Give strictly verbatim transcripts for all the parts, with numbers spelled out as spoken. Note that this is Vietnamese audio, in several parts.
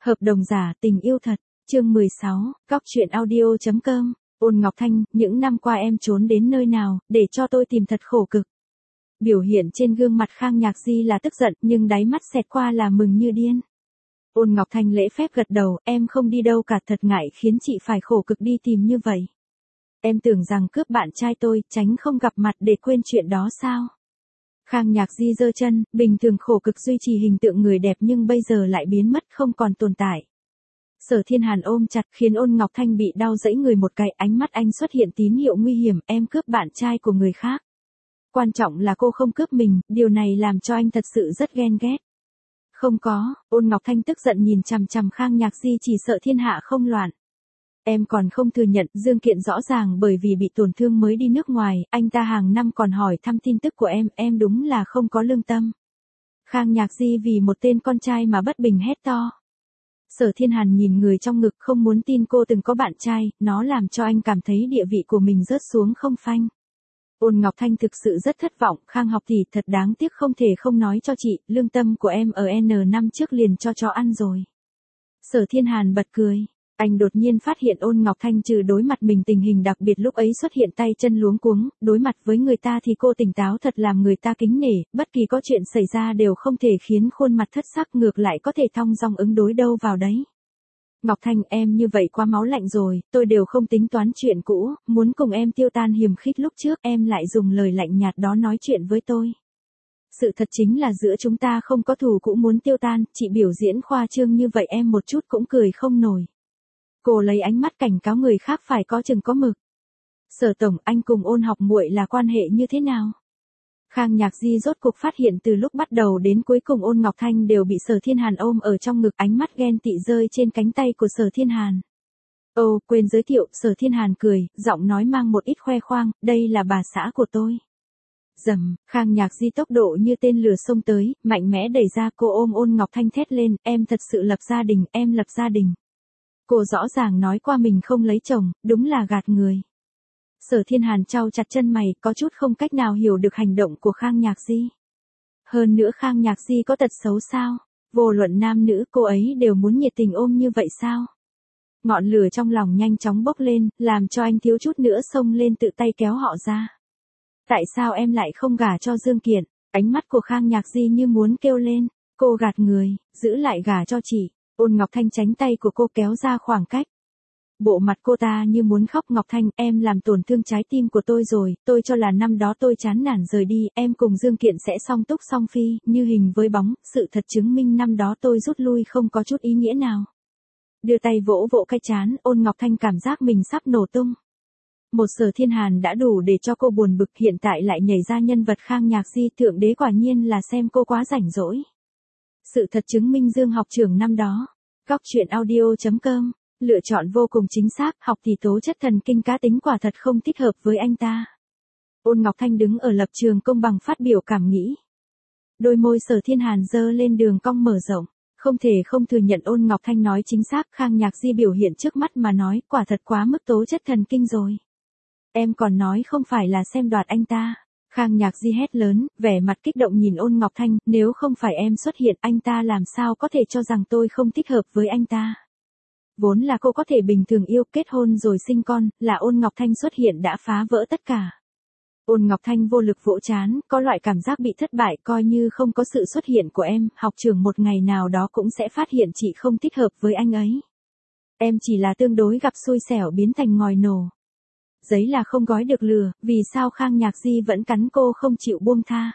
Hợp đồng giả tình yêu thật, chương mười sáu, góc truyện audio chấm com, Ôn Ngọc Thanh, những năm qua em trốn đến nơi nào, để cho tôi tìm thật khổ cực. Biểu hiện trên gương mặt Khang Nhạc Di là tức giận nhưng đáy mắt xẹt qua là mừng như điên. Ôn Ngọc Thanh lễ phép gật đầu, em không đi đâu cả, thật ngại khiến chị phải khổ cực đi tìm như vậy. Em tưởng rằng cướp bạn trai tôi, tránh không gặp mặt để quên chuyện đó sao? Khang Nhạc Di giơ chân, bình thường khổ cực duy trì hình tượng người đẹp nhưng bây giờ lại biến mất không còn tồn tại. Sở Thiên Hàn ôm chặt khiến Ôn Ngọc Thanh bị đau dẫy người một cái, ánh mắt anh xuất hiện tín hiệu nguy hiểm, em cướp bạn trai của người khác. Quan trọng là cô không cướp mình, điều này làm cho anh thật sự rất ghen ghét. Không có, Ôn Ngọc Thanh tức giận nhìn chằm chằm Khang Nhạc Di, chỉ sợ thiên hạ không loạn. Em còn không thừa nhận, Dương Kiện rõ ràng bởi vì bị tổn thương mới đi nước ngoài, anh ta hàng năm còn hỏi thăm tin tức của em, em đúng là không có lương tâm. Khang Nhạc Di vì một tên con trai mà bất bình hét to. Sở Thiên Hàn nhìn người trong ngực, không muốn tin cô từng có bạn trai, nó làm cho anh cảm thấy địa vị của mình rớt xuống không phanh. Ôn Ngọc Thanh thực sự rất thất vọng, Khang học tỷ thật đáng tiếc, không thể không nói cho chị, lương tâm của em ở N năm trước liền cho chó ăn rồi. Sở Thiên Hàn bật cười. Anh đột nhiên phát hiện Ôn Ngọc Thanh trừ đối mặt mình tình hình đặc biệt lúc ấy xuất hiện tay chân luống cuống, đối mặt với người ta thì cô tỉnh táo thật làm người ta kính nể, bất kỳ có chuyện xảy ra đều không thể khiến khuôn mặt thất sắc, ngược lại có thể thong dong ứng đối đâu vào đấy. Ngọc Thanh, em như vậy quá máu lạnh rồi, tôi đều không tính toán chuyện cũ, muốn cùng em tiêu tan hiềm khích lúc trước, em lại dùng lời lạnh nhạt đó nói chuyện với tôi. Sự thật chính là giữa chúng ta không có thù cũ muốn tiêu tan, chị biểu diễn khoa trương như vậy em một chút cũng cười không nổi. Cô lấy ánh mắt cảnh cáo người khác phải có chừng có mực. Sở tổng, anh cùng Ôn học muội là quan hệ như thế nào? Khang Nhạc Di rốt cuộc phát hiện từ lúc bắt đầu đến cuối cùng Ôn Ngọc Thanh đều bị Sở Thiên Hàn ôm ở trong ngực, ánh mắt ghen tị rơi trên cánh tay của Sở Thiên Hàn. Ồ, quên giới thiệu, Sở Thiên Hàn cười, giọng nói mang một ít khoe khoang, đây là bà xã của tôi. Dầm, Khang Nhạc Di tốc độ như tên lửa xông tới, mạnh mẽ đẩy ra, cô ôm Ôn Ngọc Thanh thét lên, em thật sự lập gia đình, em lập gia đình. Cô rõ ràng nói qua mình không lấy chồng, đúng là gạt người. Sở Thiên Hàn chau chặt chân mày, có chút không cách nào hiểu được hành động của Khang Nhạc Di. Hơn nữa Khang Nhạc Di có tật xấu sao? Vô luận nam nữ cô ấy đều muốn nhiệt tình ôm như vậy sao? Ngọn lửa trong lòng nhanh chóng bốc lên, làm cho anh thiếu chút nữa xông lên tự tay kéo họ ra. Tại sao em lại không gả cho Dương Kiện? Ánh mắt của Khang Nhạc Di như muốn kêu lên, cô gạt người, giữ lại gả cho chị. Ôn Ngọc Thanh tránh tay của cô kéo ra khoảng cách. Bộ mặt cô ta như muốn khóc. Ngọc Thanh, em làm tổn thương trái tim của tôi rồi, tôi cho là năm đó tôi chán nản rời đi, em cùng Dương Kiện sẽ song túc song phi, như hình với bóng, sự thật chứng minh năm đó tôi rút lui không có chút ý nghĩa nào. Đưa tay vỗ vỗ cái trán, Ôn Ngọc Thanh cảm giác mình sắp nổ tung. Một Sở Thiên Hàn đã đủ để cho cô buồn bực, hiện tại lại nhảy ra nhân vật Khang Nhạc Di, thượng đế quả nhiên là xem cô quá rảnh rỗi. Sự thật chứng minh Dương học trưởng năm đó. Góc truyện audio chấm com, lựa chọn vô cùng chính xác, học tỷ tố chất thần kinh cá tính quả thật không thích hợp với anh ta. Ôn Ngọc Thanh đứng ở lập trường công bằng phát biểu cảm nghĩ. Đôi môi Sở Thiên Hàn giơ lên đường cong mở rộng, không thể không thừa nhận Ôn Ngọc Thanh nói chính xác, Khang Nhạc Di biểu hiện trước mắt mà nói, quả thật quá mức tố chất thần kinh rồi. Em còn nói không phải là xem đoạt anh ta. Khang Nhạc Di hét lớn, vẻ mặt kích động nhìn Ôn Ngọc Thanh, nếu không phải em xuất hiện, anh ta làm sao có thể cho rằng tôi không thích hợp với anh ta. Vốn là cô có thể bình thường yêu, kết hôn rồi sinh con, là Ôn Ngọc Thanh xuất hiện đã phá vỡ tất cả. Ôn Ngọc Thanh vô lực vỗ trán, có loại cảm giác bị thất bại, coi như không có sự xuất hiện của em, học trưởng một ngày nào đó cũng sẽ phát hiện chị không thích hợp với anh ấy. Em chỉ là tương đối gặp xui xẻo biến thành ngòi nổ. Giấy là không gói được lửa, vì sao Khang Nhạc Di vẫn cắn cô không chịu buông tha.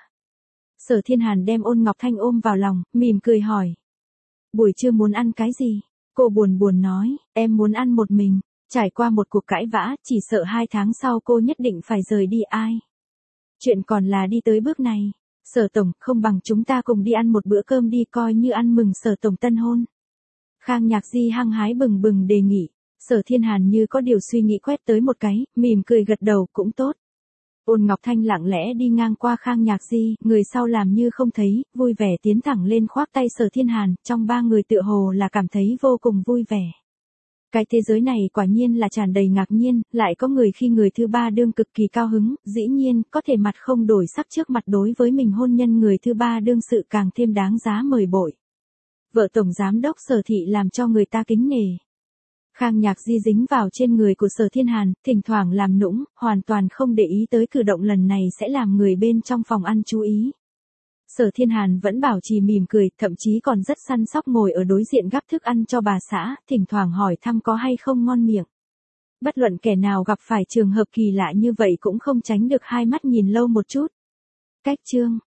Sở Thiên Hàn đem Ôn Ngọc Thanh ôm vào lòng, mỉm cười hỏi. Buổi trưa muốn ăn cái gì? Cô buồn buồn nói, em muốn ăn một mình. Trải qua một cuộc cãi vã, chỉ sợ hai tháng sau cô nhất định phải rời đi ai. Chuyện còn là đi tới bước này. Sở tổng, không bằng chúng ta cùng đi ăn một bữa cơm đi, coi như ăn mừng Sở tổng tân hôn. Khang Nhạc Di hăng hái bừng bừng đề nghị. Sở Thiên Hàn như có điều suy nghĩ quét tới một cái, mỉm cười gật đầu, cũng tốt. Ôn Ngọc Thanh lặng lẽ đi ngang qua Khang Nhạc Di, người sau làm như không thấy, vui vẻ tiến thẳng lên khoác tay Sở Thiên Hàn, trong ba người tựa hồ là cảm thấy vô cùng vui vẻ. Cái thế giới này quả nhiên là tràn đầy ngạc nhiên, lại có người khi người thứ ba đương cực kỳ cao hứng, dĩ nhiên, có thể mặt không đổi sắc trước mặt đối với mình hôn nhân người thứ ba đương sự càng thêm đáng giá mời bội. Vợ Tổng Giám đốc Sở Thị làm cho người ta kính nể. Khang Nhạc Di dính vào trên người của Sở Thiên Hàn, thỉnh thoảng làm nũng, hoàn toàn không để ý tới cử động lần này sẽ làm người bên trong phòng ăn chú ý. Sở Thiên Hàn vẫn bảo trì mỉm cười, thậm chí còn rất săn sóc ngồi ở đối diện gắp thức ăn cho bà xã, thỉnh thoảng hỏi thăm có hay không ngon miệng. Bất luận kẻ nào gặp phải trường hợp kỳ lạ như vậy cũng không tránh được hai mắt nhìn lâu một chút. Cách chương